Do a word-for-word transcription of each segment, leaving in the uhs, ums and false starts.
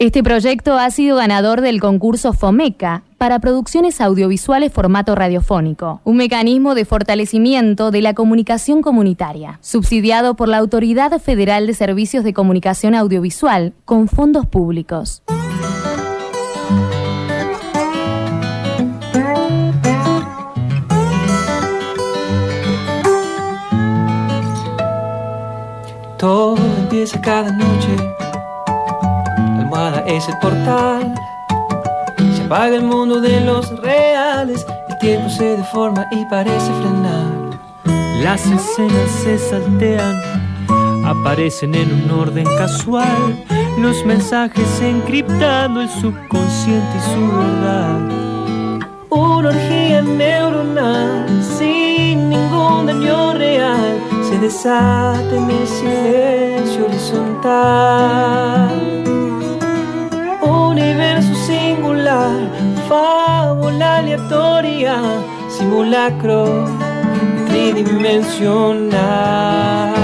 Este proyecto ha sido ganador del concurso FOMECA para producciones audiovisuales formato radiofónico, un mecanismo de fortalecimiento de la comunicación comunitaria, subsidiado por la Autoridad Federal de Servicios de Comunicación Audiovisual con fondos públicos. Todo empieza cada noche. La almohada es el portal. Se apaga el mundo de los reales. El tiempo se deforma y parece frenar. Las escenas se saltean, aparecen en un orden casual. Los mensajes encriptando el subconsciente y su verdad. Una orgía neuronal sin ningún daño real se desata en el silencio horizontal. Universo singular, fábula aleatoria, simulacro tridimensional.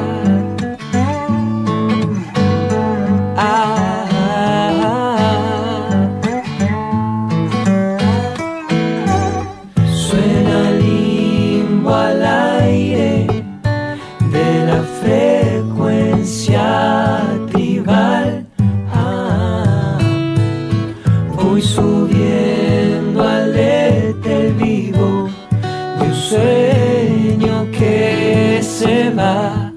Ah. Tribal, ah, voy subiendo al éter vivo de un sueño que se va.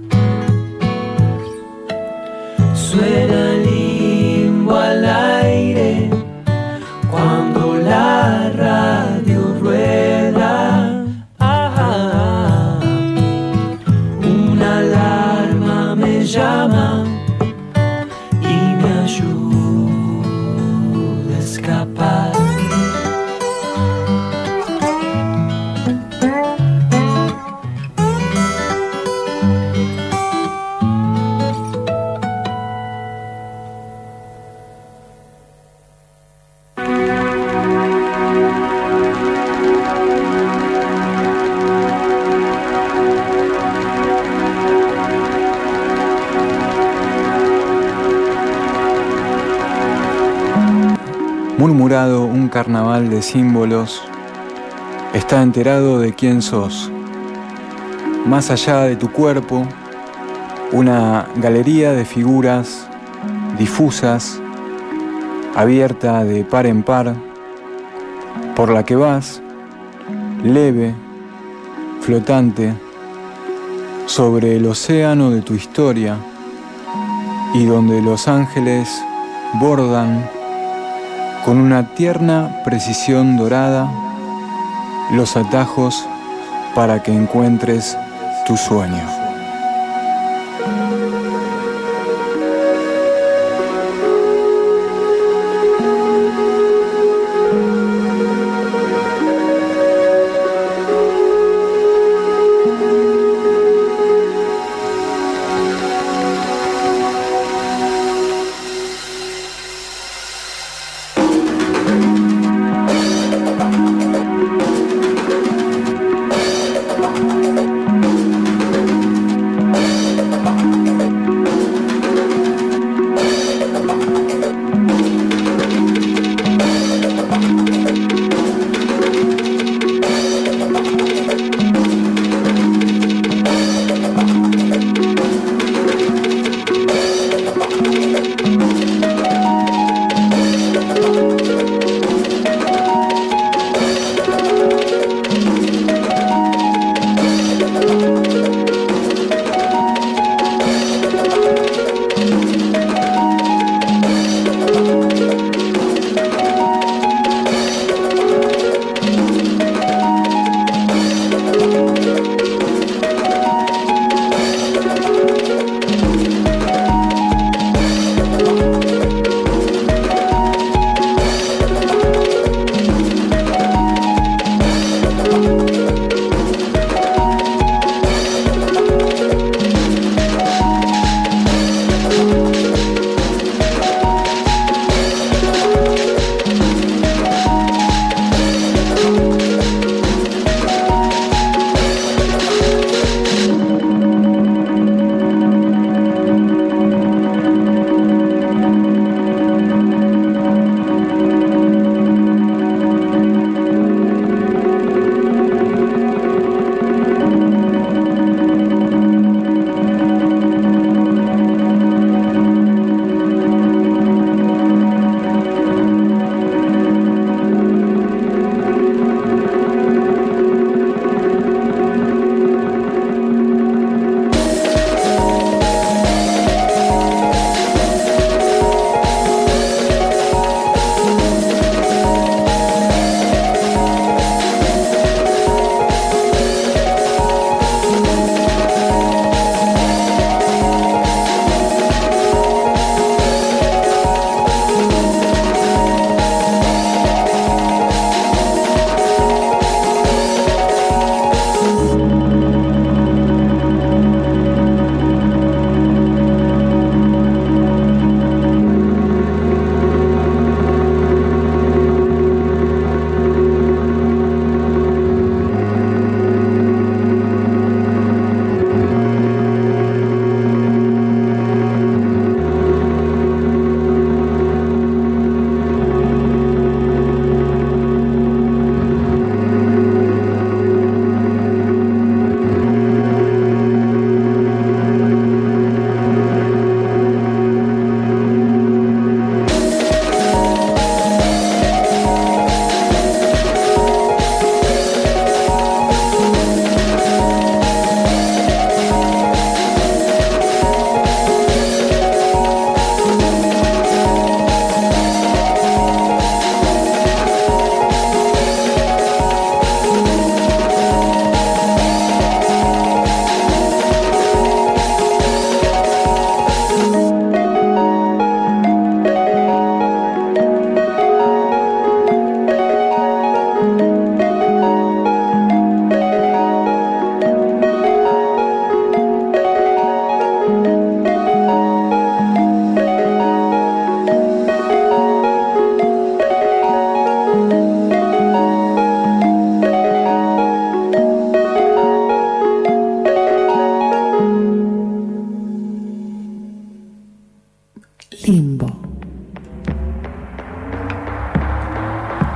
Suena limbo al aire cuando la radio rueda. Ah, una alarma me llama y me ayuda a escapar. Murmurado un carnaval de símbolos, está enterado de quién sos. Más allá de tu cuerpo, una galería de figuras difusas, abierta de par en par, por la que vas, leve, flotante, sobre el océano de tu historia, y donde los ángeles bordan con una tierna precisión dorada los atajos para que encuentres tu sueño.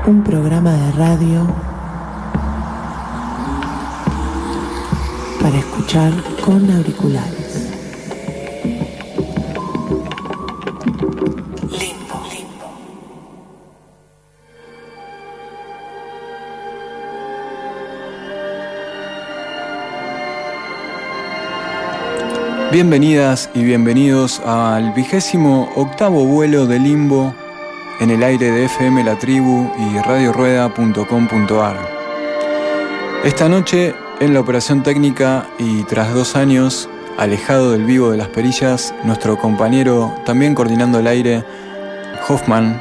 Un programa de radio para escuchar con auriculares. Limbo, limbo. Bienvenidas y bienvenidos al vigésimo octavo vuelo de Limbo en el aire de F M La Tribu y radio rueda punto com punto a r. Esta noche, en la operación técnica y tras dos años alejado del vivo de las perillas, nuestro compañero, también coordinando el aire, Hoffman,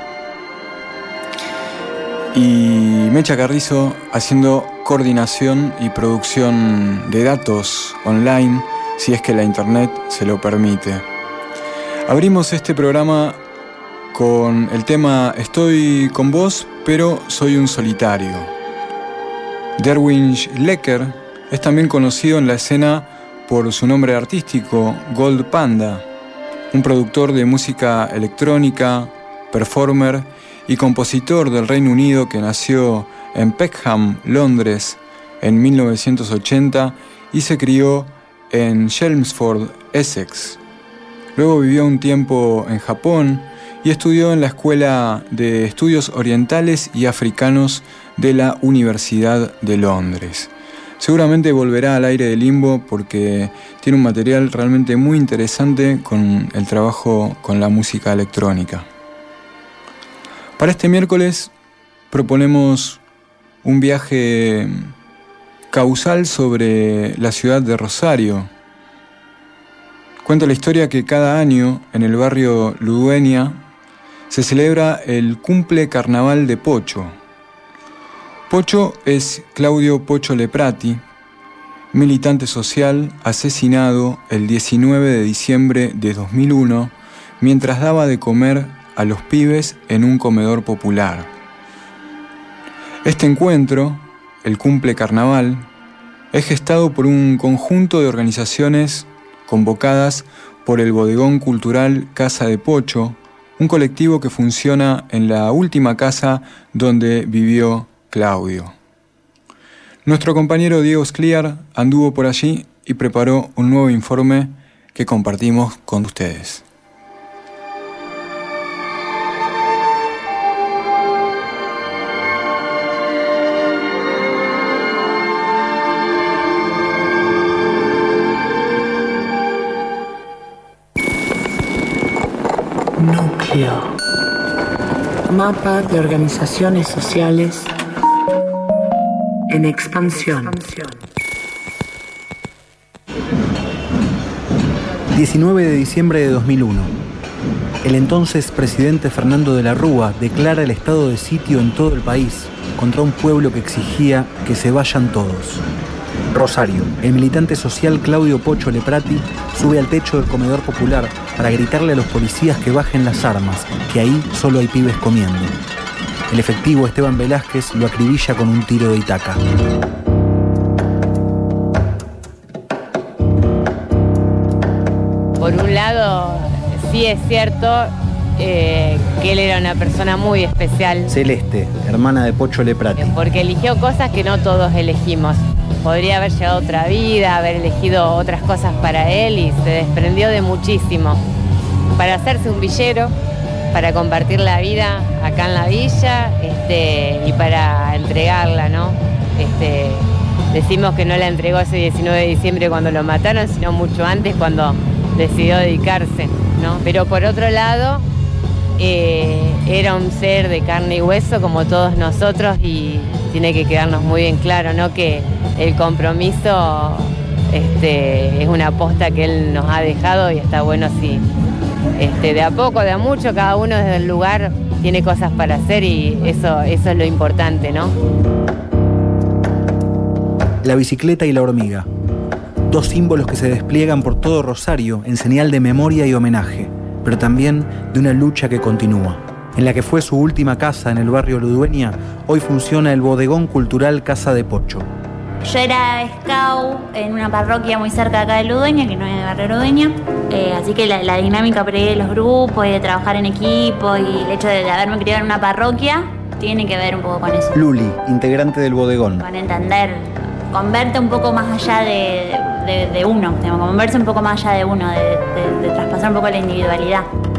y Mecha Carrizo haciendo coordinación y producción de datos online, si es que la internet se lo permite. Abrimos este programa con el tema Estoy con vos, pero soy un solitario. Derwin Lecker es también conocido en la escena por su nombre artístico Gold Panda, un productor de música electrónica, performer y compositor del Reino Unido que nació en Peckham, Londres, en mil novecientos ochenta y se crió en Chelmsford, Essex. Luego vivió un tiempo en Japón y estudió en la Escuela de Estudios Orientales y Africanos de la Universidad de Londres. Seguramente volverá al aire de Limbo porque tiene un material realmente muy interesante con el trabajo con la música electrónica. Para este miércoles proponemos un viaje causal sobre la ciudad de Rosario. Cuenta la historia que cada año en el barrio Ludueña se celebra el Cumple Carnaval de Pocho. Pocho es Claudio Pocho Leprati, militante social asesinado el diecinueve de diciembre de dos mil uno mientras daba de comer a los pibes en un comedor popular. Este encuentro, el Cumple Carnaval, es gestado por un conjunto de organizaciones convocadas por el Bodegón Cultural Casa de Pocho, un colectivo que funciona en la última casa donde vivió Claudio. Nuestro compañero Diego Scliar anduvo por allí y preparó un nuevo informe que compartimos con ustedes. Núcleo. Mapa de organizaciones sociales en expansión. diecinueve de diciembre de dos mil uno. El entonces presidente Fernando de la Rúa declara el estado de sitio en todo el país contra un pueblo que exigía que se vayan todos. Rosario. El militante social Claudio Pocho Leprati sube al techo del comedor popular para gritarle a los policías que bajen las armas, que ahí solo hay pibes comiendo. El efectivo Esteban Velázquez lo acribilla con un tiro de Itaca. Por un lado, sí es cierto eh, que él era una persona muy especial. Celeste, hermana de Pocho Leprati. Porque eligió cosas que no todos elegimos. Podría haber llevado otra vida, haber elegido otras cosas para él y se desprendió de muchísimo. Para hacerse un villero, para compartir la vida acá en la villa este, y para entregarla, ¿no? Este, decimos que no la entregó ese diecinueve de diciembre cuando lo mataron, sino mucho antes cuando decidió dedicarse, ¿no? Pero por otro lado, eh, era un ser de carne y hueso como todos nosotros y tiene que quedarnos muy bien claro, ¿no? Que el compromiso este, es una aposta que él nos ha dejado y está bueno si este, de a poco, de a mucho, cada uno desde el lugar tiene cosas para hacer y eso, eso es lo importante, ¿no? La bicicleta y la hormiga. Dos símbolos que se despliegan por todo Rosario en señal de memoria y homenaje, pero también de una lucha que continúa. En la que fue su última casa en el barrio Ludueña, hoy funciona el Bodegón Cultural Casa de Pocho. Yo era scout en una parroquia muy cerca de acá de Ludueña, que no es de barrio Ludueña, eh, así que la, la dinámica por ahí de los grupos y de trabajar en equipo y el hecho de haberme criado en una parroquia tiene que ver un poco con eso. Luli, integrante del bodegón. Con entender, con verte un poco más allá de, de, de uno, digamos, con verse un poco más allá de uno, de, de, de traspasar un poco la individualidad.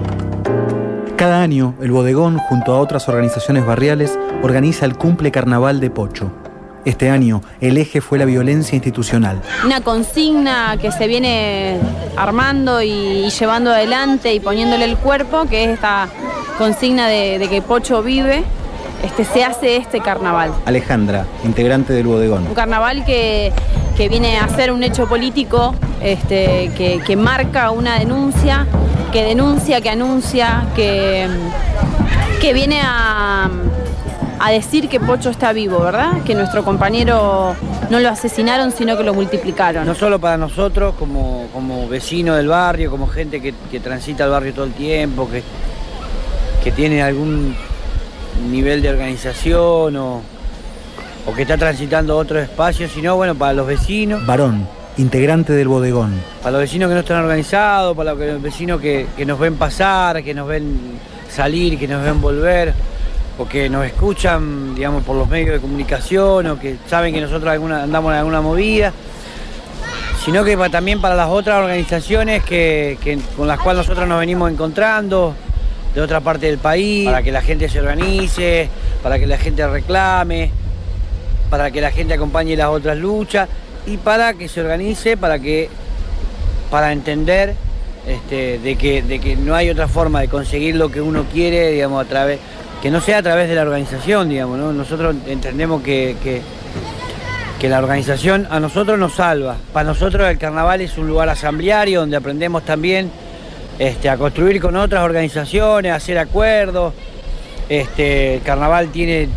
Cada año, el bodegón, junto a otras organizaciones barriales, organiza el Cumple Carnaval de Pocho. Este año, el eje fue la violencia institucional. Una consigna que se viene armando y, y llevando adelante y poniéndole el cuerpo, que es esta consigna de, de que Pocho vive, este, se hace este carnaval. Alejandra, integrante del bodegón. Un carnaval que, que viene a ser un hecho político, este, que, que marca una denuncia, que denuncia, que anuncia, que, que viene a... a decir que Pocho está vivo, ¿verdad? Que nuestro compañero no lo asesinaron, sino que lo multiplicaron. No solo para nosotros, como, como vecinos del barrio, como gente que, que transita el barrio todo el tiempo, que, que tiene algún nivel de organización o, o que está transitando otros espacios, sino, bueno, para los vecinos. Varón, integrante del bodegón. Para los vecinos que no están organizados, para los vecinos que, que nos ven pasar, que nos ven salir, que nos ven volver, o que nos escuchan, digamos, por los medios de comunicación, o que saben que nosotros alguna, andamos en alguna movida, sino que pa, también para las otras organizaciones que, que, con las cuales nosotros nos venimos encontrando de otra parte del país, para que la gente se organice, para que la gente reclame, para que la gente acompañe las otras luchas y para que se organice, para que para entender este, de, que, de que no hay otra forma de conseguir lo que uno quiere, digamos, a través, que no sea a través de la organización, digamos, ¿no? Nosotros entendemos que, que, que la organización a nosotros nos salva. Para nosotros el carnaval es un lugar asambleario donde aprendemos también este, a construir con otras organizaciones, a hacer acuerdos. Este, el carnaval tiene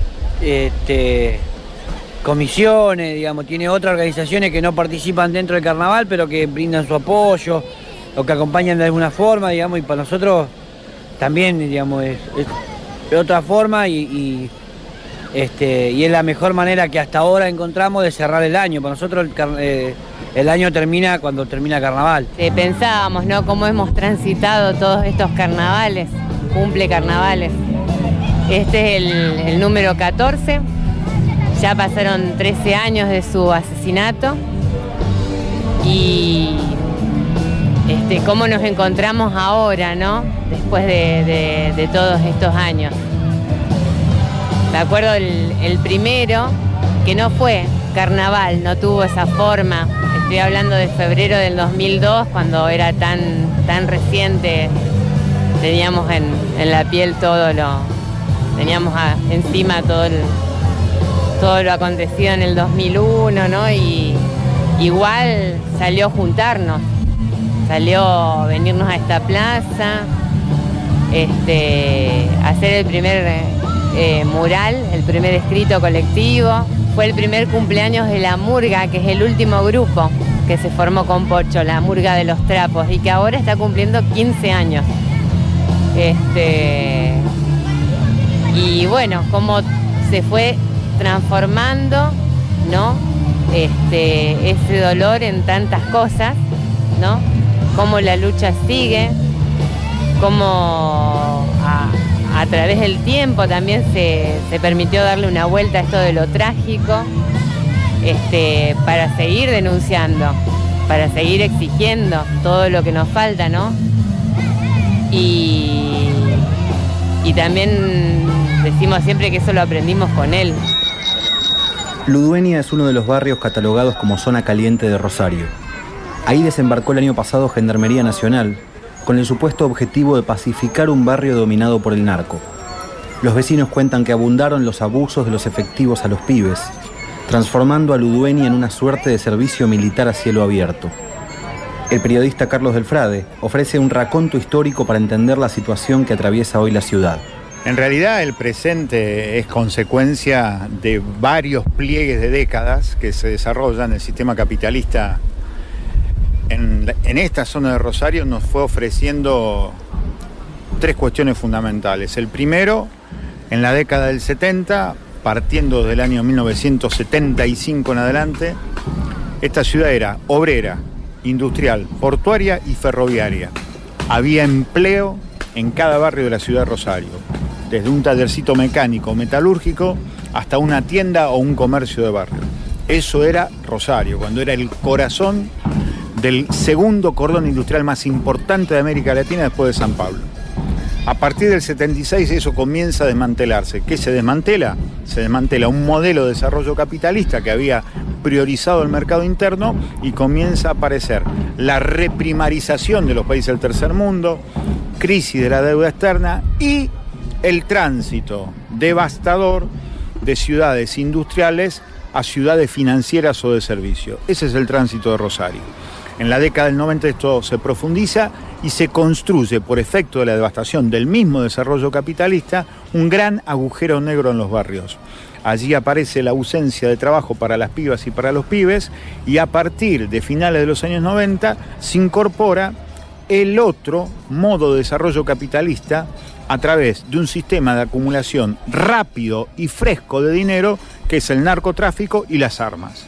este, comisiones, digamos, tiene otras organizaciones que no participan dentro del carnaval, pero que brindan su apoyo o que acompañan de alguna forma, digamos, y para nosotros también, digamos, es, es de otra forma y, y, este, y es la mejor manera que hasta ahora encontramos de cerrar el año. Para nosotros el, eh, el año termina cuando termina carnaval. Eh, pensábamos, ¿no?, cómo hemos transitado todos estos carnavales, cumple carnavales. Este es el, el número catorce, ya pasaron trece años de su asesinato y este, cómo nos encontramos ahora, ¿no?, después de, de, de todos estos años. Me acuerdo el, el primero, que no fue carnaval, no tuvo esa forma. Estoy hablando de febrero del dos mil dos, cuando era tan, tan reciente, teníamos en, en la piel todo lo, teníamos a, encima todo, el, todo lo acontecido en el dos mil uno, ¿no? Y igual salió juntarnos, salió venirnos a esta plaza, este, hacer el primer eh, mural, el primer escrito colectivo. Fue el primer cumpleaños de La Murga, que es el último grupo que se formó con Pocho, La Murga de los Trapos, y que ahora está cumpliendo quince años. Este, y bueno, cómo se fue transformando, ¿no?, este, ese dolor en tantas cosas, ¿no? Cómo la lucha sigue, cómo a, a través del tiempo también se, se permitió darle una vuelta a esto de lo trágico, este, para seguir denunciando, para seguir exigiendo todo lo que nos falta, ¿no? Y, y también decimos siempre que eso lo aprendimos con él. Ludueña es uno de los barrios catalogados como zona caliente de Rosario. Ahí desembarcó el año pasado Gendarmería Nacional, con el supuesto objetivo de pacificar un barrio dominado por el narco. Los vecinos cuentan que abundaron los abusos de los efectivos a los pibes, transformando a Ludueña en una suerte de servicio militar a cielo abierto. El periodista Carlos Del Frade ofrece un raconto histórico para entender la situación que atraviesa hoy la ciudad. En realidad el presente es consecuencia de varios pliegues de décadas que se desarrollan en el sistema capitalista. En, en esta zona de Rosario nos fue ofreciendo tres cuestiones fundamentales. El primero, en la década del setenta, partiendo del año mil novecientos setenta y cinco en adelante, esta ciudad era obrera, industrial, portuaria y ferroviaria. Había empleo en cada barrio de la ciudad de Rosario. desde un tallercito mecánico metalúrgico hasta una tienda o un comercio de barrio. Eso era Rosario, cuando era el corazón del segundo cordón industrial más importante de América Latina después de San Pablo. A partir del setenta y seis eso comienza a desmantelarse. ¿Qué se desmantela? Se desmantela un modelo de desarrollo capitalista que había priorizado el mercado interno y comienza a aparecer la reprimarización de los países del tercer mundo, crisis de la deuda externa y el tránsito devastador de ciudades industriales a ciudades financieras o de servicio. Ese es el tránsito de Rosario. En la década del noventa esto se profundiza y se construye, por efecto de la devastación del mismo desarrollo capitalista, un gran agujero negro en los barrios. Allí aparece la ausencia de trabajo para las pibas y para los pibes, y a partir de finales de los años noventa se incorpora el otro modo de desarrollo capitalista a través de un sistema de acumulación rápido y fresco de dinero, que es el narcotráfico y las armas.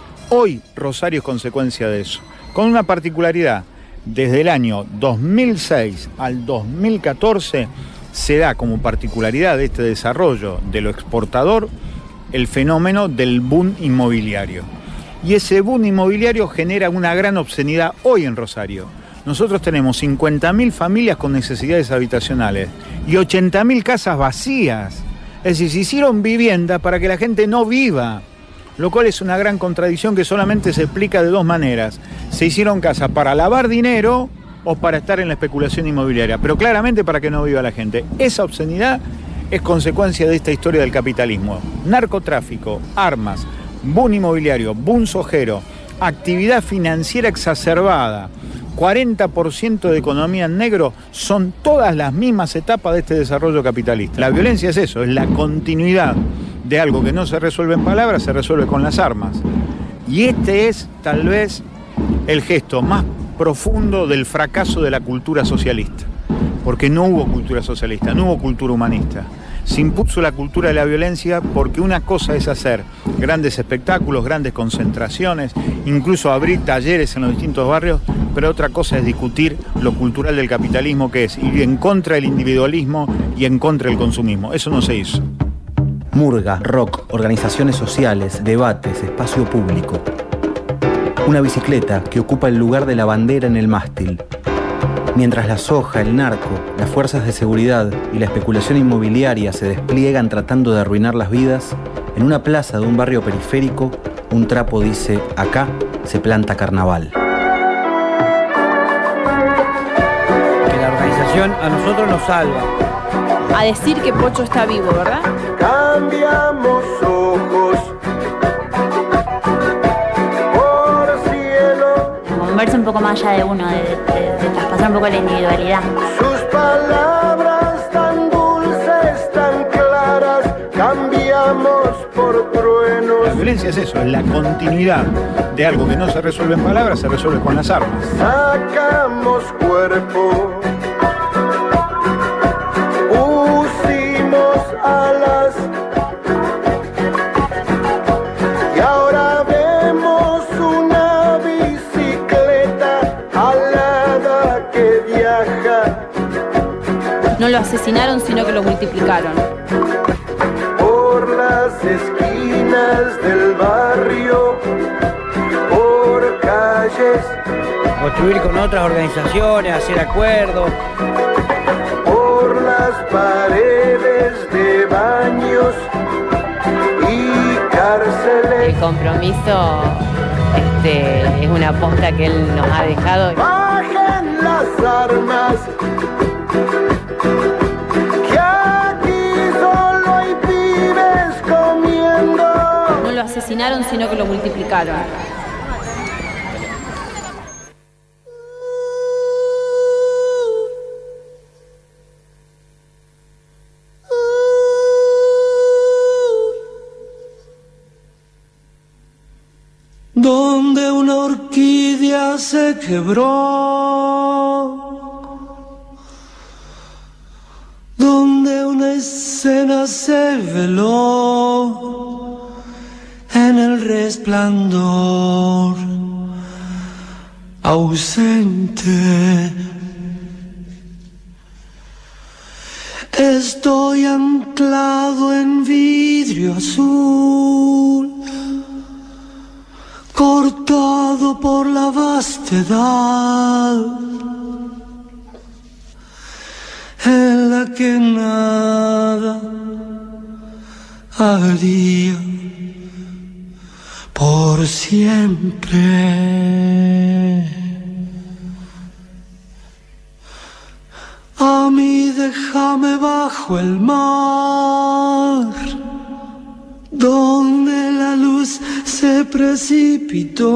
Hoy Rosario es consecuencia de eso, con una particularidad. Desde el año dos mil seis al dos mil catorce se da como particularidad de este desarrollo de lo exportador el fenómeno del boom inmobiliario. Y ese boom inmobiliario genera una gran obscenidad hoy en Rosario. Nosotros tenemos cincuenta mil familias con necesidades habitacionales y ochenta mil casas vacías. Es decir, se hicieron vivienda para que la gente no viva, lo cual es una gran contradicción que solamente se explica de dos maneras. Se hicieron casas para lavar dinero o para estar en la especulación inmobiliaria, pero claramente para que no viva la gente. Esa obscenidad es consecuencia de esta historia del capitalismo. Narcotráfico, armas, boom inmobiliario, boom sojero, actividad financiera exacerbada, cuarenta por ciento de economía en negro, son todas las mismas etapas de este desarrollo capitalista. La violencia es eso, es la continuidad de algo que no se resuelve en palabras, se resuelve con las armas. Y este es, tal vez, el gesto más profundo del fracaso de la cultura socialista. Porque no hubo cultura socialista, no hubo cultura humanista. Se impuso la cultura de la violencia porque una cosa es hacer grandes espectáculos, grandes concentraciones, incluso abrir talleres en los distintos barrios, pero otra cosa es discutir lo cultural del capitalismo, que es ir en contra del individualismo y en contra del consumismo. Eso no se hizo. Murga, rock, organizaciones sociales, debates, espacio público. Una bicicleta que ocupa el lugar de la bandera en el mástil. Mientras la soja, el narco, las fuerzas de seguridad y la especulación inmobiliaria se despliegan tratando de arruinar las vidas, en una plaza de un barrio periférico, un trapo dice: acá se planta carnaval. Que la organización a nosotros nos salva. A decir que Pocho está vivo, ¿verdad? Cambiamos ojos por cielo. Moverse un poco más allá de uno, de, de, de traspasar un poco la individualidad. Sus palabras tan dulces, tan claras, cambiamos por truenos. La violencia es eso, es la continuidad de algo que no se resuelve en palabras, se resuelve con las armas. Sacamos cuerpo, pusimos alas, y ahora vemos una bicicleta alada que viaja. No lo asesinaron, sino que lo multiplicaron. Por las esquinas del barrio, por calles. Construir con otras organizaciones, hacer acuerdos. Por las paredes de baños y cárceles. El compromiso este, es una posta que él nos ha dejado. Bajen las armas, que aquí solo hay pibes comiendo. No lo asesinaron, sino que lo multiplicaron. Donde una orquídea se quebró, donde una escena se veló en el resplandor ausente. Estoy anclado en vidrio azul, cortado por la vastedad, en la que nada haría por siempre. A mí déjame bajo el mar, donde la luz se precipitó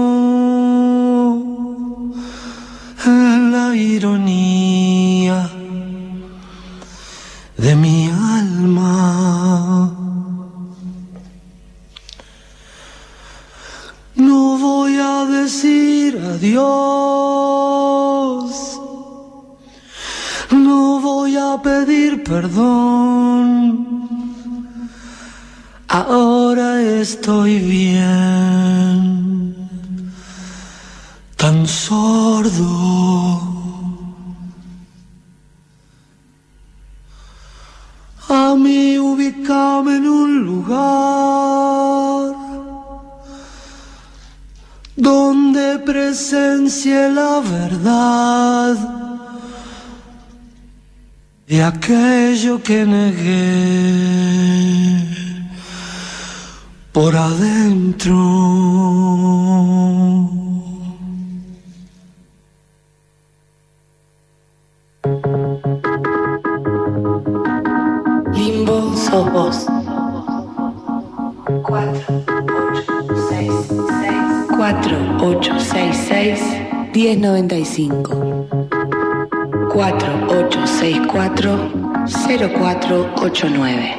en la ironía de mi alma. No voy a decir adiós, no voy a pedir perdón. Ahora estoy bien, tan sordo. A mí ubícame en un lugar donde presencie la verdad de aquello que negué por adentro. Limbo sos vos. cuatro ocho seis seis diez noventa y cinco. cuatro ocho seis cuatro cero cuatro ocho nueve.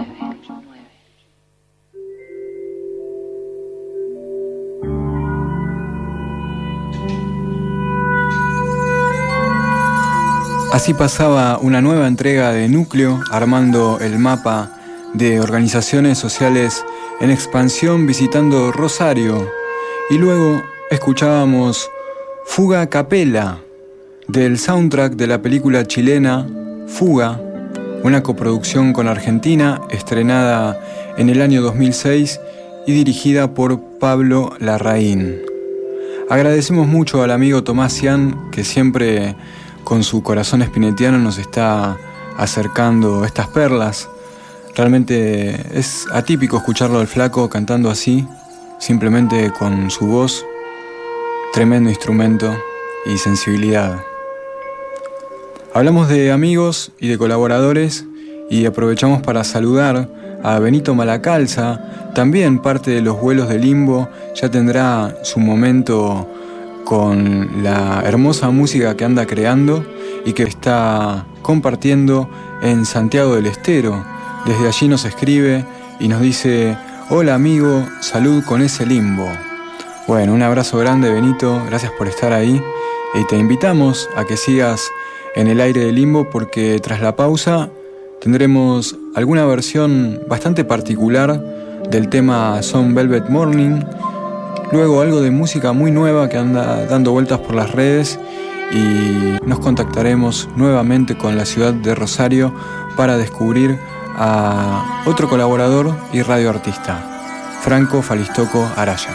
Así pasaba una nueva entrega de Núcleo, armando el mapa de organizaciones sociales en expansión visitando Rosario. Y luego escuchábamos Fuga a Capella, del soundtrack de la película chilena Fuga, una coproducción con Argentina, estrenada en el año dos mil seis y dirigida por Pablo Larraín. Agradecemos mucho al amigo Tomás Cian, que siempre con su corazón espinetiano nos está acercando estas perlas. Realmente es atípico escucharlo al flaco cantando así, simplemente con su voz, tremendo instrumento y sensibilidad. Hablamos de amigos y de colaboradores y aprovechamos para saludar a Benito Malacalza, también parte de los vuelos de Limbo. Ya tendrá su momento con la hermosa música que anda creando y que está compartiendo en Santiago del Estero. Desde allí nos escribe y nos dice: hola amigo, salud con ese limbo. Bueno, un abrazo grande, Benito, gracias por estar ahí y te invitamos a que sigas en el aire de Limbo, porque tras la pausa tendremos alguna versión bastante particular del tema Some Velvet Morning, luego algo de música muy nueva que anda dando vueltas por las redes, y nos contactaremos nuevamente con la ciudad de Rosario para descubrir a otro colaborador y radioartista, Franco Falistoco Araya.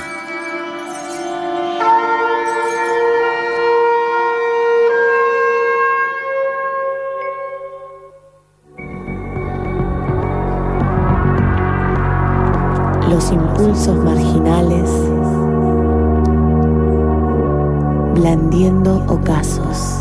Los impulsos marginales, blandiendo ocasos.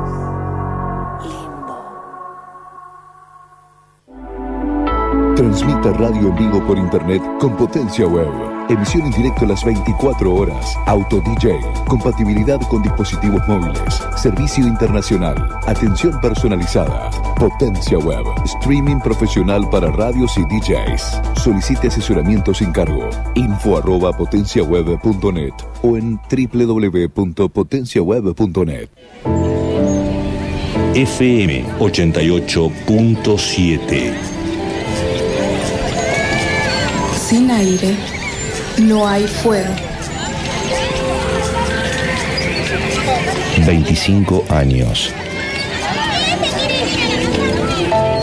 Transmita radio en vivo por internet con Potencia Web. Emisión en directo las veinticuatro horas. Auto D J. Compatibilidad con dispositivos móviles. Servicio internacional. Atención personalizada. Potencia Web. Streaming profesional para radios y D Js. Solicite asesoramiento sin cargo. Info arroba potenciaweb punto net o en doble u doble u doble u punto potencia web punto net. F M ochenta y ocho punto siete. Sin aire no hay fuego. veinticinco años.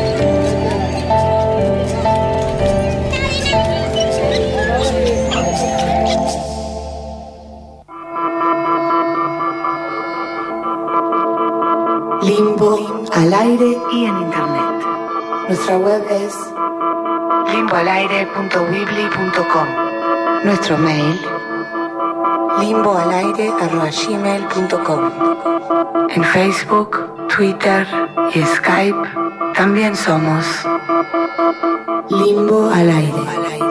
Nuestra web es limboalaire punto weebly punto com. Nuestro mail limboalaire arroba gmail punto com. En Facebook, Twitter y Skype también somos Limbo al Aire.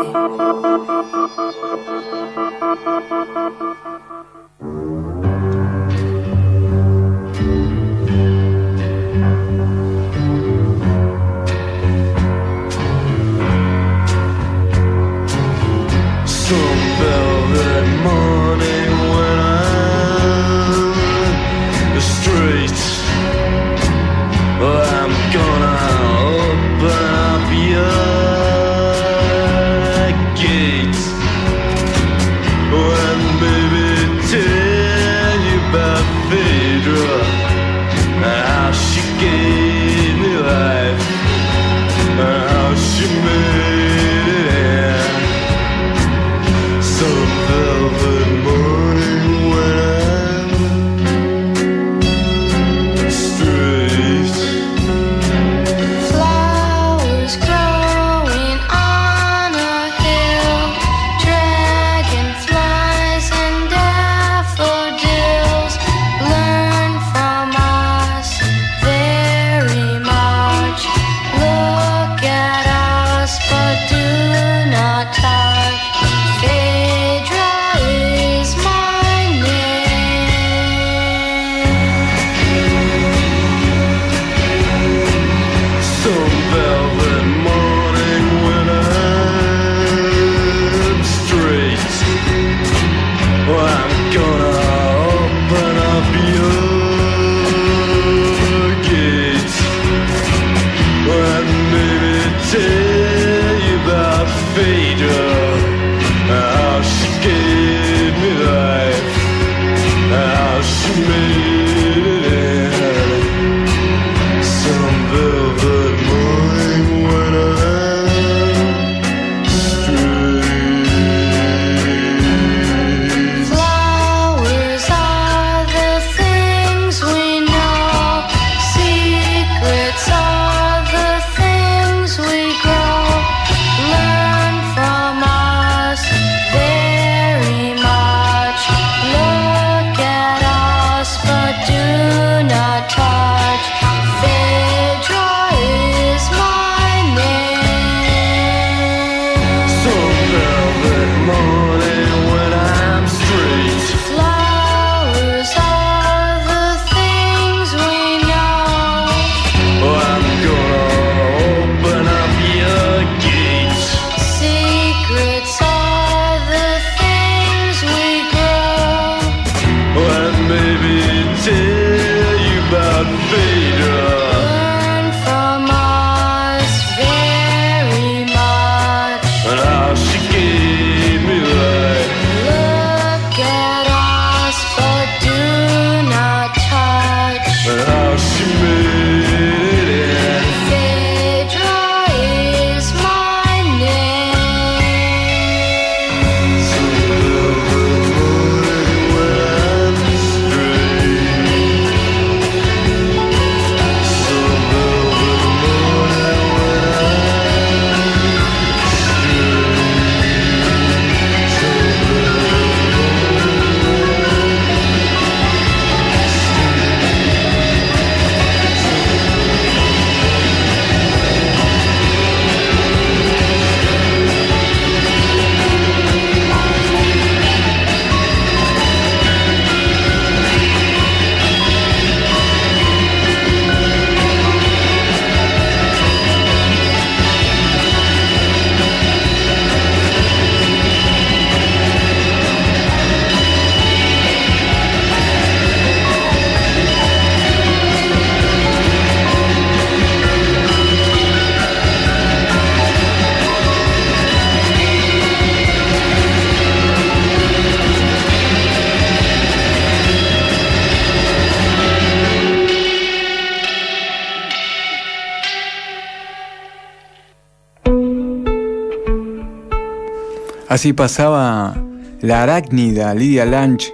Así pasaba la arácnida Lydia Lunch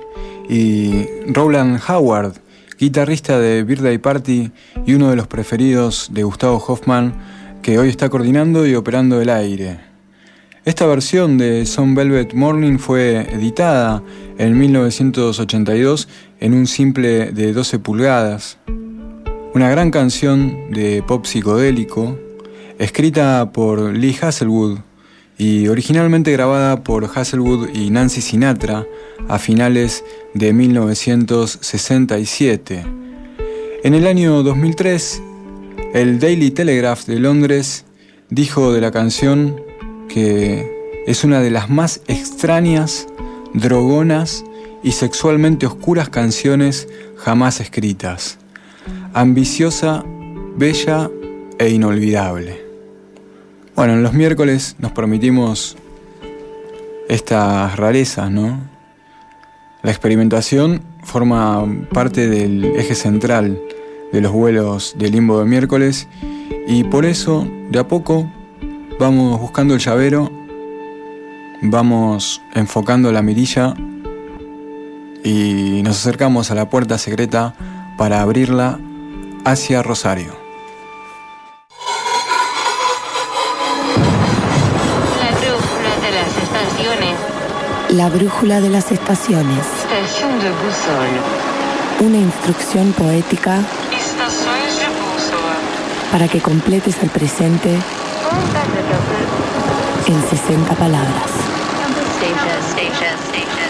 y Rowland Howard, guitarrista de Birthday Party y uno de los preferidos de Gustavo Hoffman, que hoy está coordinando y operando el aire. Esta versión de Some Velvet Morning fue editada en mil novecientos ochenta y dos en un simple de doce pulgadas. Una gran canción de pop psicodélico, escrita por Lee Hazlewood y originalmente grabada por Hazlewood y Nancy Sinatra a finales de mil novecientos sesenta y siete. En el año dos mil tres, el Daily Telegraph de Londres dijo de la canción que es una de las más extrañas, drogonas y sexualmente oscuras canciones jamás escritas. Ambiciosa, bella e inolvidable. Bueno, en los miércoles nos permitimos estas rarezas, ¿no? La experimentación forma parte del eje central de los vuelos de Limbo de miércoles y por eso, de a poco, vamos buscando el llavero, vamos enfocando la mirilla y nos acercamos a la puerta secreta para abrirla hacia Rosario. La brújula de las estaciones. La brújula de las estaciones. Estación de bússola. Una instrucción poética Estaciones de bússola. para que completes el presente en sesenta palabras. Station, station, station,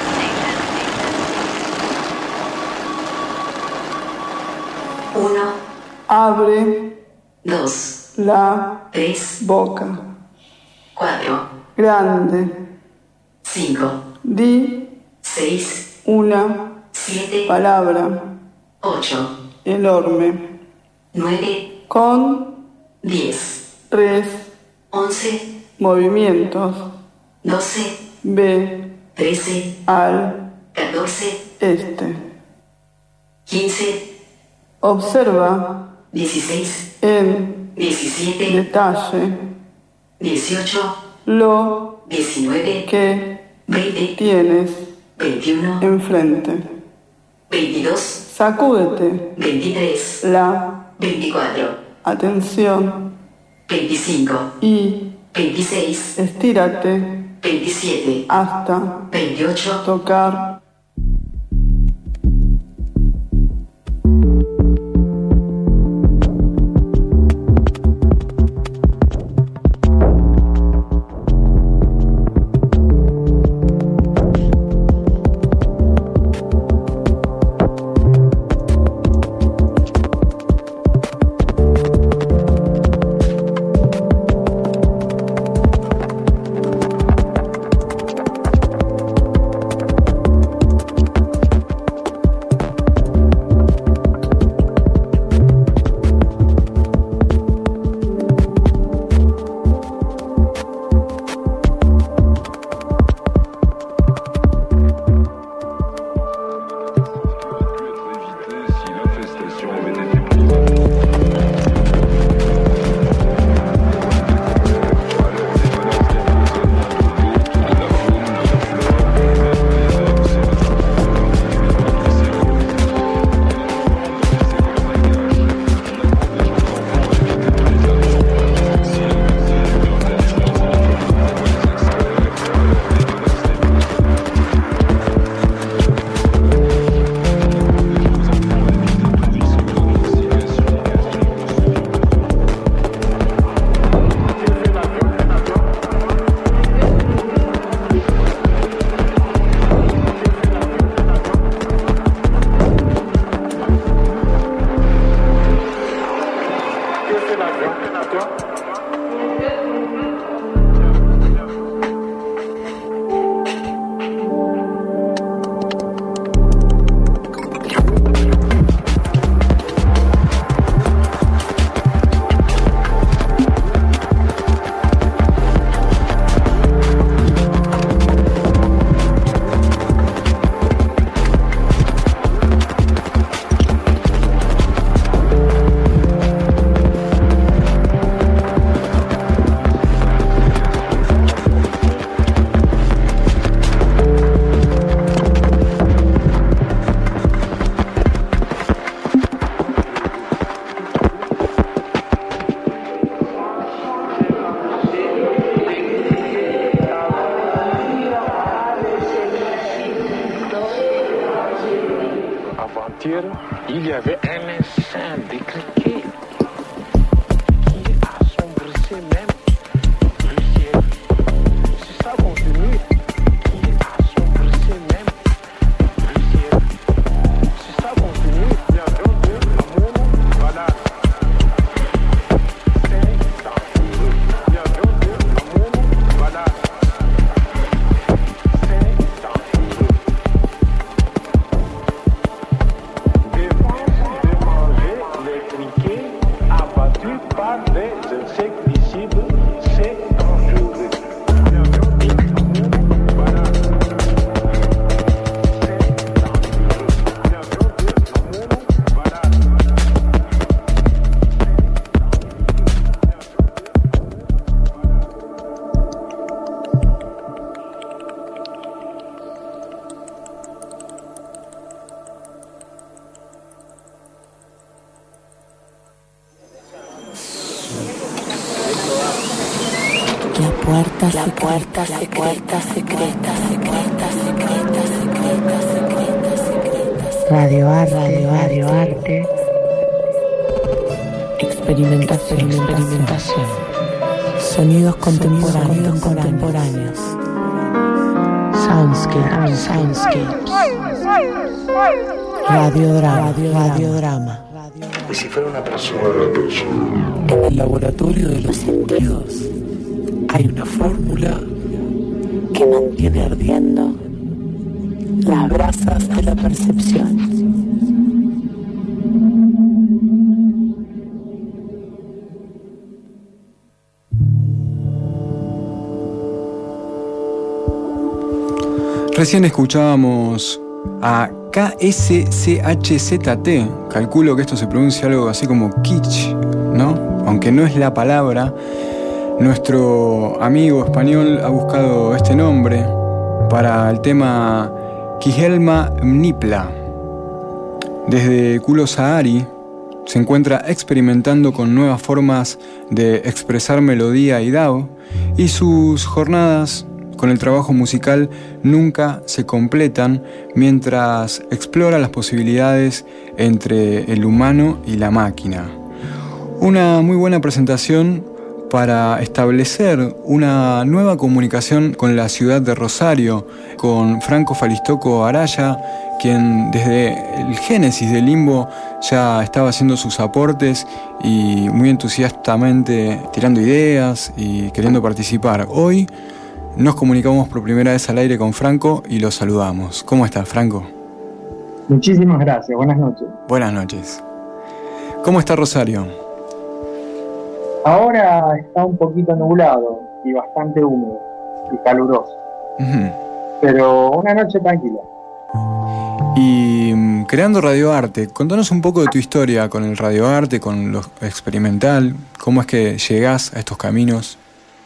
station. Uno. Abre. Dos. La. Tres. Boca. Cuatro. Grande. Cinco. Di. Seis. Una. Siete. Palabra. Ocho. Enorme. Nueve. Con. Diez. Res. Once. Movimientos. Doce. B. Trece. Al. Catorce. Este. Quince. Observa. Dieciséis. En. Diecisiete. Detalle. Dieciocho. Lo. Diecinueve. Que. Veinte. Tienes. Veintiuno. Enfrente. Veintidós. Sacúdete. Veintitrés. La. Veinticuatro. Atención. Veinticinco. Y. Veintiséis. Estírate. Veintisiete. Hasta. Veintiocho. Tocar. partir, il y avait un essaim de criquets qui assombrissait même le ciel. Si ça continue, qui assombrissait même le ciel. Si ça continue, il y a donc l'amour, voilà. C'est dangereux. Il y a donc l'amour, voilà. Par des insecticides, c'est dangereux. Voilà. Puerta, la puerta secreta, secreta, secreta, secreta, secreta, secreta, secreta. Radio Arte, Radio, Radio Arte. Experimentación, experimentación. Sonidos contemporáneos, contemporáneos. Soundscape, soundscapes. Radiodrama, radiodrama. Y si fuera una persona, en el laboratorio de los sentidos hay una fórmula que mantiene ardiendo las brasas de la percepción. Recién escuchábamos a K S C H Z T. Calculo que esto se pronuncia algo así como kitsch, ¿no? Aunque no es la palabra. Nuestro amigo español ha buscado este nombre para el tema Kihelma Mnipla. Desde Kulo Sahari se encuentra experimentando con nuevas formas de expresar melodía y dao, y sus jornadas con el trabajo musical nunca se completan mientras explora las posibilidades entre el humano y la máquina. Una muy buena presentación para establecer una nueva comunicación con la ciudad de Rosario, con Franco Falistoco Araya, quien desde el génesis del Limbo ya estaba haciendo sus aportes y muy entusiastamente tirando ideas y queriendo participar. Hoy nos comunicamos por primera vez al aire con Franco y lo saludamos. ¿Cómo estás, Franco? Muchísimas gracias, buenas noches. Buenas noches. ¿Cómo está Rosario? Ahora está un poquito nublado y bastante húmedo y caluroso. Uh-huh. Pero una noche tranquila. Y creando radioarte, contanos un poco de tu historia con el radioarte, con lo experimental. ¿Cómo es que llegás a estos caminos?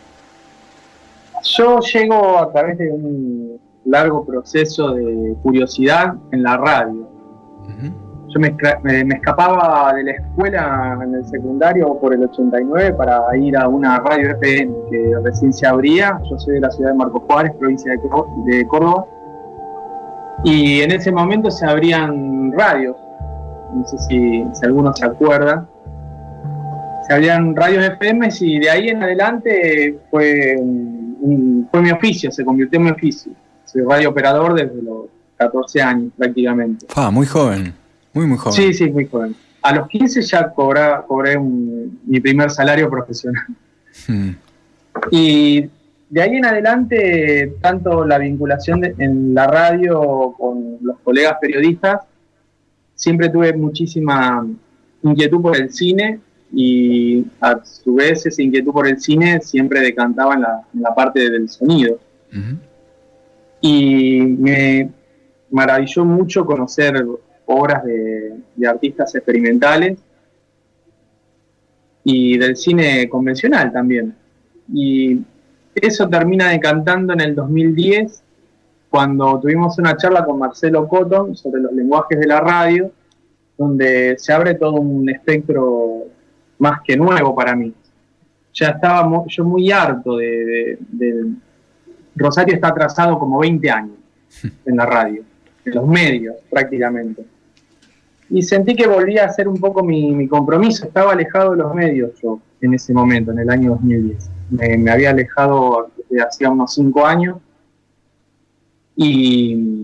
Yo llego a través de un largo proceso de curiosidad en la radio. Uh-huh. Yo me, me, me escapaba de la escuela en el secundario por el ochenta y nueve para ir a una radio F M que recién se abría. Yo soy de la ciudad de Marcos Juárez, provincia de, de Córdoba. Y en ese momento se abrían radios. No sé si, si alguno se acuerda. Se abrían radios F M y de ahí en adelante fue, un, fue mi oficio, se convirtió en mi oficio. Soy radio operador desde los catorce años prácticamente. Ah, muy joven. Muy, muy joven. Sí, sí, muy joven. A los quince ya cobra, cobré un, mi primer salario profesional. Hmm. Y de ahí en adelante, tanto la vinculación de, en la radio con los colegas periodistas, siempre tuve muchísima inquietud por el cine y a su vez esa inquietud por el cine siempre decantaba en la, en la parte del sonido. Uh-huh. Y me maravilló mucho conocer obras de, de artistas experimentales y del cine convencional también. Y eso termina decantando en el dos mil diez, cuando tuvimos una charla con Marcelo Cotton sobre los lenguajes de la radio, donde se abre todo un espectro más que nuevo para mí. Ya estaba mo- yo muy harto de, de, de... Rosario está atrasado como veinte años en la radio, en los medios prácticamente. y sentí que volvía a hacer un poco mi, mi compromiso. Estaba alejado de los medios yo en ese momento, en el año dos mil diez. Me, me había alejado desde hacía unos cinco años y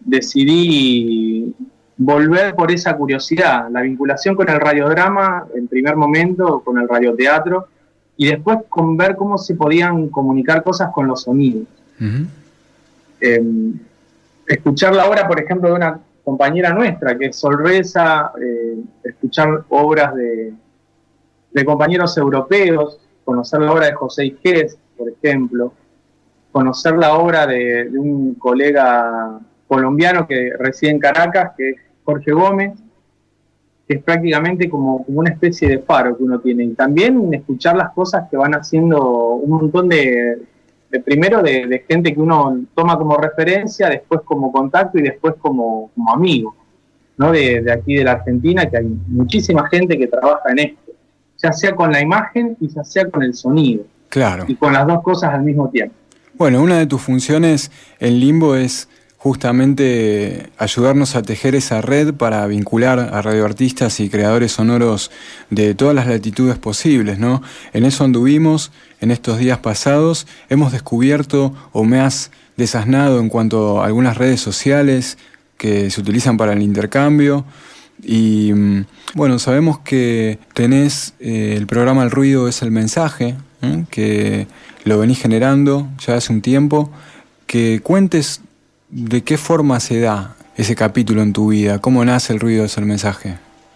decidí volver por esa curiosidad, la vinculación con el radiodrama en primer momento, con el radioteatro, y después con ver cómo se podían comunicar cosas con los sonidos. Uh-huh. Eh, escuchar la obra, por ejemplo, de una compañera nuestra, que es Sol Reza, eh, escuchar obras de, de compañeros europeos, conocer la obra de José Igés, por ejemplo, conocer la obra de, de un colega colombiano que reside en Caracas, que es Jorge Gómez, que es prácticamente como, como una especie de faro que uno tiene. Y también escuchar las cosas que van haciendo un montón de, de primero de, de gente que uno toma como referencia, después como contacto y después como, como amigo, ¿no? De, de aquí de la Argentina, que hay muchísima gente que trabaja en esto, ya sea con la imagen y ya sea con el sonido. Claro. Y con las dos cosas al mismo tiempo. Bueno, una de tus funciones en Limbo es justamente ayudarnos a tejer esa red para vincular a radioartistas y creadores sonoros de todas las latitudes posibles, ¿no? En eso anduvimos en estos días pasados. Hemos descubierto, o me has desasnado en cuanto a algunas redes sociales que se utilizan para el intercambio. Y bueno, sabemos que tenés eh, el programa El Ruido es el Mensaje, ¿eh? Que lo venís generando ya hace un tiempo. Que cuentes de qué forma se da ese capítulo en tu vida, cómo nace El Ruido es el Mensaje.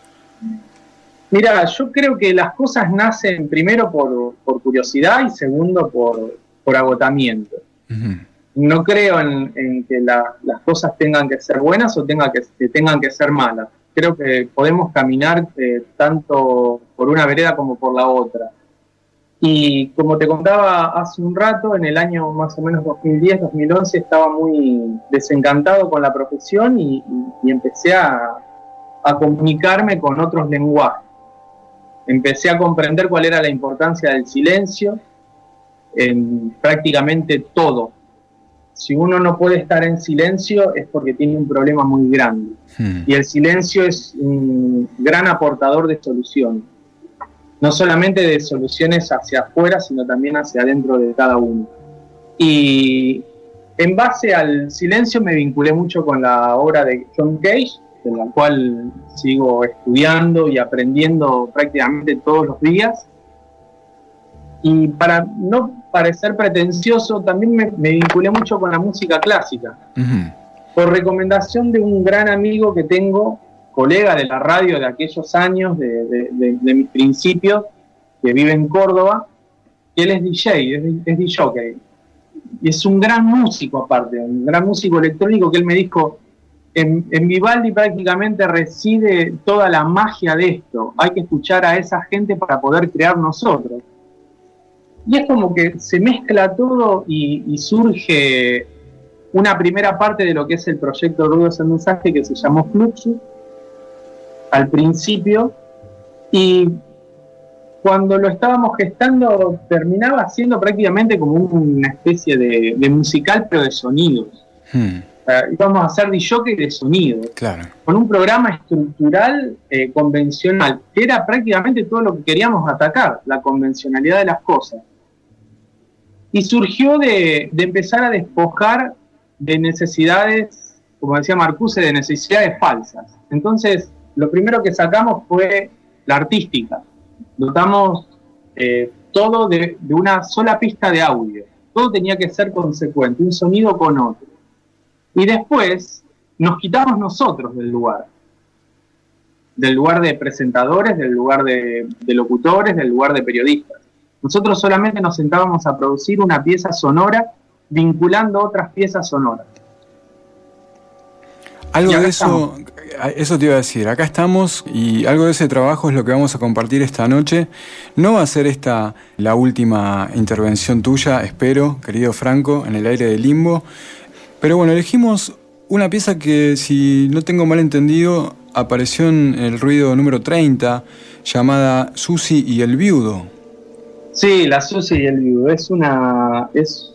Mira, yo creo que las cosas nacen primero por, por curiosidad y segundo por, por agotamiento. Uh-huh. No creo en, en que la, las cosas tengan que ser buenas o tenga que, que tengan que ser malas. Creo que podemos caminar eh, tanto por una vereda como por la otra. Y como te contaba hace un rato, en el año más o menos dos mil diez, dos mil once, estaba muy desencantado con la profesión y, y, y empecé a, a comunicarme con otros lenguajes. Empecé a comprender cuál era la importancia del silencio en prácticamente todo. Si uno no puede estar en silencio es porque tiene un problema muy grande. Hmm. Y el silencio es un gran aportador de soluciones. No solamente de soluciones hacia afuera, sino también hacia adentro de cada uno. Y en base al silencio me vinculé mucho con la obra de John Cage, de la cual sigo estudiando y aprendiendo prácticamente todos los días. Y para no parecer pretencioso, también me, me vinculé mucho con la música clásica. Uh-huh. Por recomendación de un gran amigo que tengo, colega de la radio de aquellos años, de, de, de, de mis principios, que vive en Córdoba, que él es D J, es, es D J, y es un gran músico aparte, un gran músico electrónico, que él me dijo, en, en Vivaldi prácticamente reside toda la magia de esto, hay que escuchar a esa gente para poder crear nosotros. Y es como que se mezcla todo y, y surge una primera parte de lo que es el proyecto Ruido es el Mensaje, que se llamó Fluxus, al principio, y cuando lo estábamos gestando terminaba siendo prácticamente como una especie de, de musical, pero de sonidos. Hmm. O sea, íbamos a hacer disjockey de sonido, claro, con un programa estructural eh, convencional, que era prácticamente todo lo que queríamos atacar, la convencionalidad de las cosas. Y surgió de, de empezar a despojar de necesidades, como decía Marcuse, de necesidades falsas. Entonces, lo primero que sacamos fue la artística. Dotamos eh, todo de, de una sola pista de audio. Todo tenía que ser consecuente, un sonido con otro. Y después nos quitamos nosotros del lugar. Del lugar de presentadores, del lugar de, de locutores, del lugar de periodistas. Nosotros solamente nos sentábamos a producir una pieza sonora vinculando otras piezas sonoras. Algo de eso, eso te iba a decir, acá estamos y algo de ese trabajo es lo que vamos a compartir esta noche. No va a ser esta la última intervención tuya, espero, querido Franco, en el aire de Limbo. Pero bueno, elegimos una pieza que, si no tengo mal entendido, apareció en El Ruido número treinta, llamada Susi y el Viudo. Sí, la Susi y el Viudo. Es una... es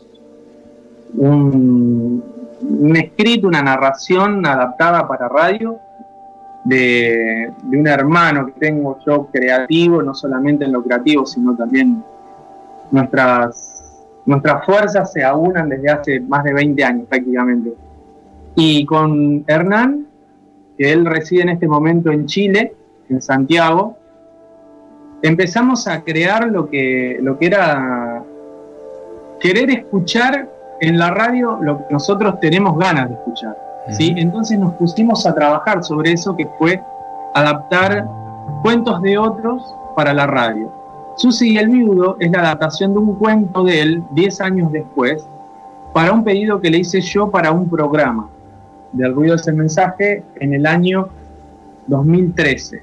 un... un escrito, una narración adaptada para radio de, de un hermano que tengo yo creativo, no solamente en lo creativo, sino también nuestras, nuestras fuerzas se aunan desde hace más de veinte años prácticamente. Y con Hernán, que él reside en este momento en Chile, en Santiago, empezamos a crear lo que, lo que era querer escuchar en la radio lo que nosotros tenemos ganas de escuchar, ¿sí? Entonces nos pusimos a trabajar sobre eso, que fue adaptar cuentos de otros para la radio. Susi y el Viudo es la adaptación de un cuento de él, diez años después, para un pedido que le hice yo para un programa del Ruido es el Mensaje en el año dos mil trece.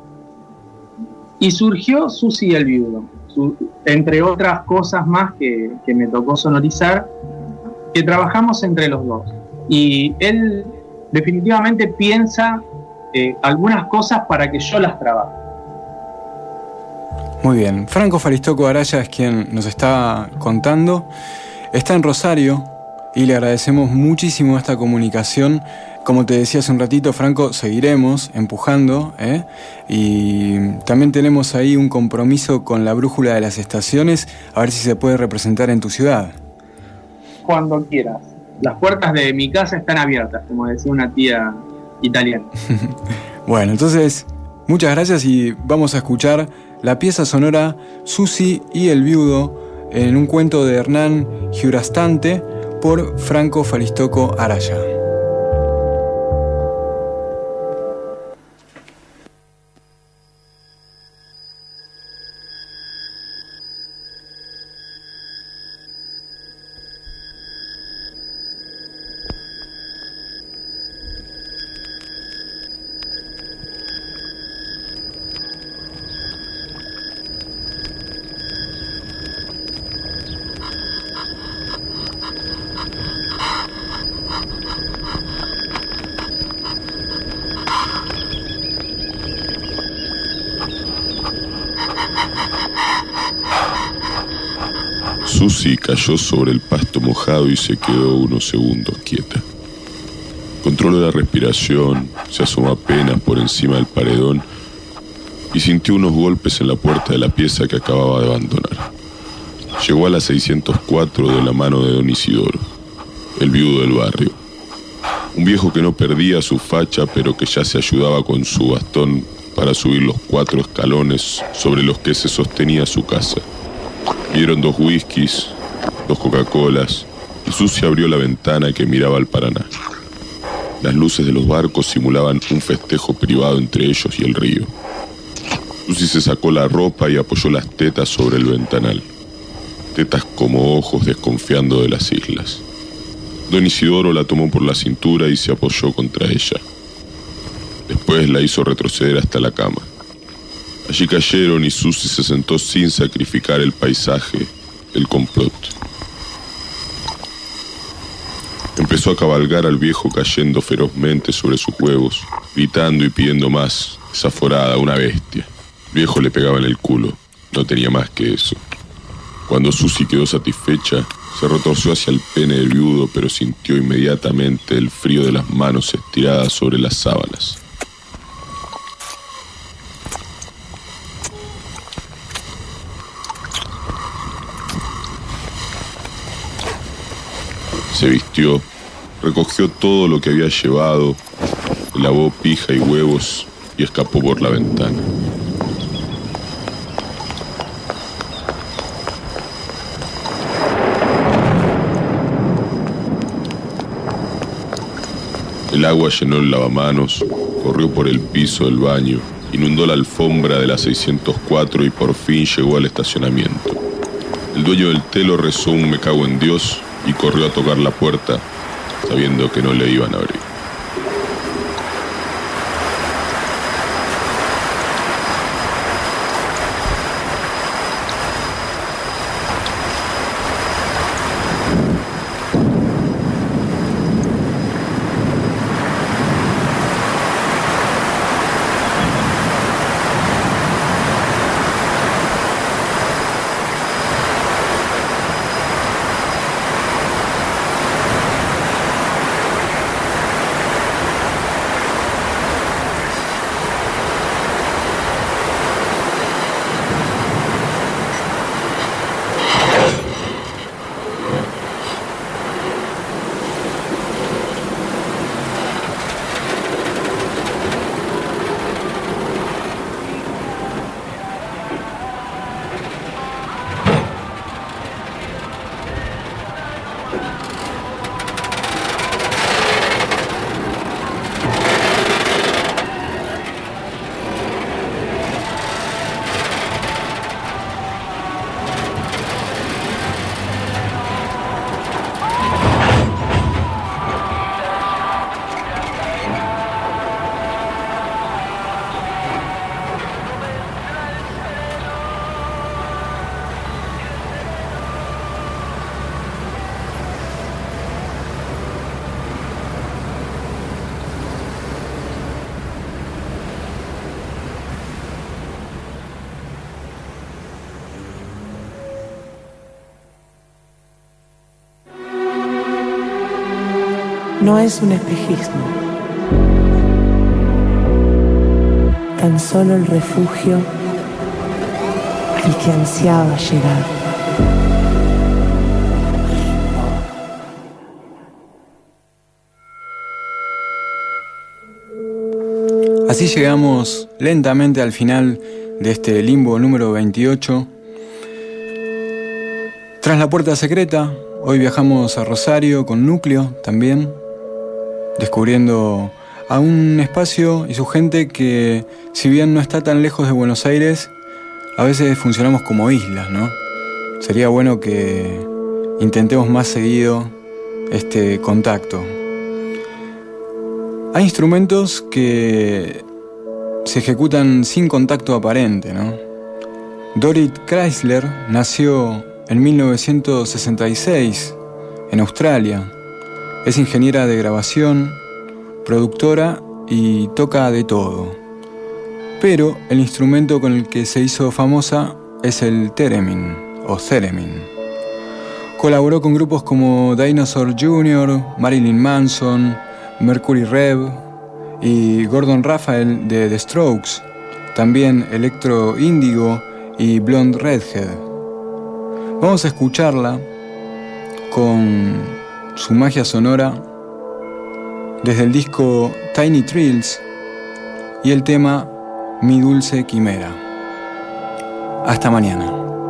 Y surgió Susi y el Viudo, su, entre otras cosas más que, que me tocó sonorizar, que trabajamos entre los dos. Y él definitivamente piensa eh, algunas cosas para que yo las trabaje. Muy bien. Franco Falistoco Araya es quien nos está contando. Está en Rosario y le agradecemos muchísimo esta comunicación. Como te decía hace un ratito, Franco, seguiremos empujando, ¿eh? Y también tenemos ahí un compromiso con la Brújula de las Estaciones, a ver si se puede representar en tu ciudad. Cuando quieras. Las puertas de mi casa están abiertas, como decía una tía italiana. Bueno, entonces, muchas gracias y vamos a escuchar la pieza sonora Susi y el Viudo en un cuento de Hernán Giurastante por Franco Falistoco Araya. Susi cayó sobre el pasto mojado y se quedó unos segundos quieta. Controló la respiración, se asomó apenas por encima del paredón y sintió unos golpes en la puerta de la pieza que acababa de abandonar. Llegó a la seiscientos cuatro de la mano de don Isidoro, el viudo del barrio. Un viejo que no perdía su facha, pero que ya se ayudaba con su bastón para subir los cuatro escalones sobre los que se sostenía su casa. Vieron dos whiskies, dos Coca-Colas, y Susi abrió la ventana que miraba al Paraná. Las luces de los barcos simulaban un festejo privado entre ellos y el río. Susi se sacó la ropa y apoyó las tetas sobre el ventanal. Tetas como ojos desconfiando de las islas. Don Isidoro la tomó por la cintura y se apoyó contra ella. Después la hizo retroceder hasta la cama. Allí cayeron y Susi se sentó sin sacrificar el paisaje, el complot. Empezó a cabalgar al viejo cayendo ferozmente sobre sus huevos, gritando y pidiendo más, desaforada, una bestia. El viejo le pegaba en el culo, no tenía más que eso. Cuando Susi quedó satisfecha, se retorció hacia el pene del viudo, pero sintió inmediatamente el frío de las manos estiradas sobre las sábanas. Se vistió, recogió todo lo que había llevado, lavó pija y huevos y escapó por la ventana. El agua llenó el lavamanos, corrió por el piso del baño, inundó la alfombra de la seiscientos cuatro y por fin llegó al estacionamiento. El dueño del telo rezó un me cago en Dios y corrió a tocar la puerta, sabiendo que no le iban a abrir. no es un espejismo, tan solo el refugio al que ansiaba llegar. Así llegamos lentamente al final de este limbo número veintiocho. Tras la puerta secreta, hoy viajamos a Rosario con Núcleo también, descubriendo a un espacio y su gente que, si bien no está tan lejos de Buenos Aires, a veces funcionamos como islas, ¿no? Sería bueno que intentemos más seguido este contacto. Hay instrumentos que se ejecutan sin contacto aparente, ¿no? Dorit Chrysler nació en mil novecientos sesenta y seis en Australia. Es ingeniera de grabación, productora y toca de todo. Pero el instrumento con el que se hizo famosa es el theremin o theremin. Colaboró con grupos como Dinosaur junior, Marilyn Manson, Mercury Rev y Gordon Raphael de The Strokes, también Electro Índigo y Blonde Redhead. Vamos a escucharla con su magia sonora desde el disco Tiny Thrills y el tema Mi Dulce Quimera. Hasta mañana.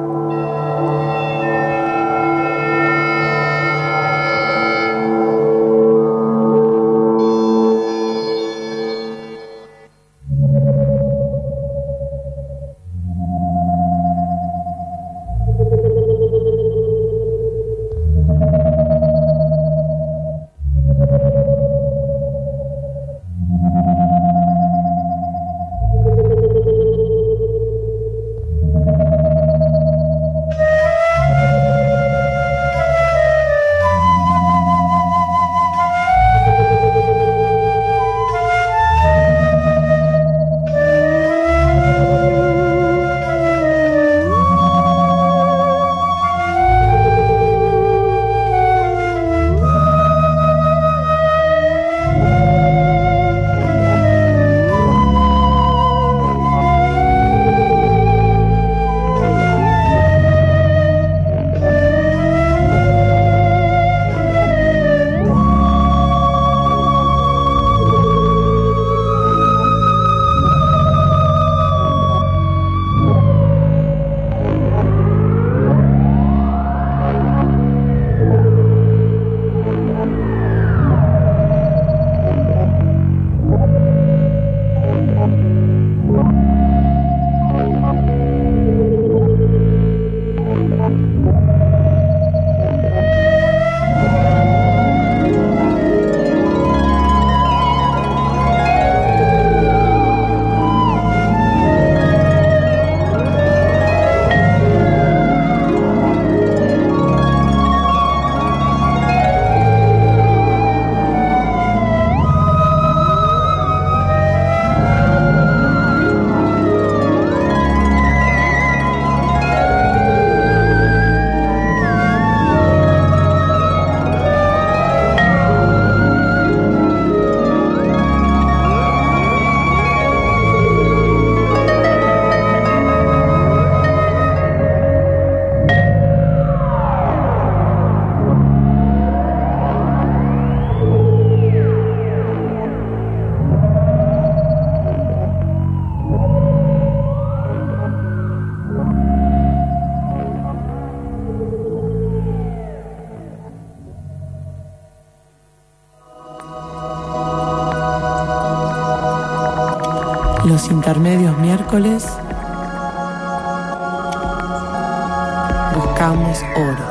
Los intermedios miércoles buscamos oro.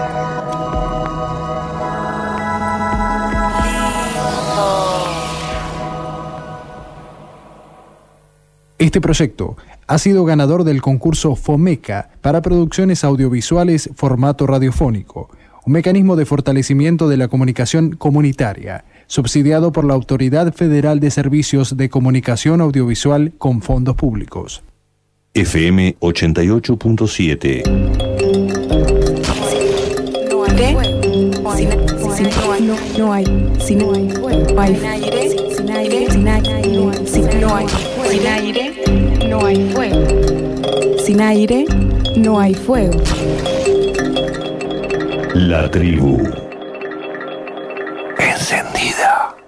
Este proyecto ha sido ganador del concurso FOMECA para producciones audiovisuales formato radiofónico, un mecanismo de fortalecimiento de la comunicación comunitaria, subsidiado por la Autoridad Federal de Servicios de Comunicación Audiovisual con fondos públicos. F M ochenta y ocho punto siete. si no hay, no, no hay, si no hay, no hay aire, sin aire, sin aire, si no hay, sin aire, no hay fuego. Sin aire, no hay fuego. La tribu. Encendida.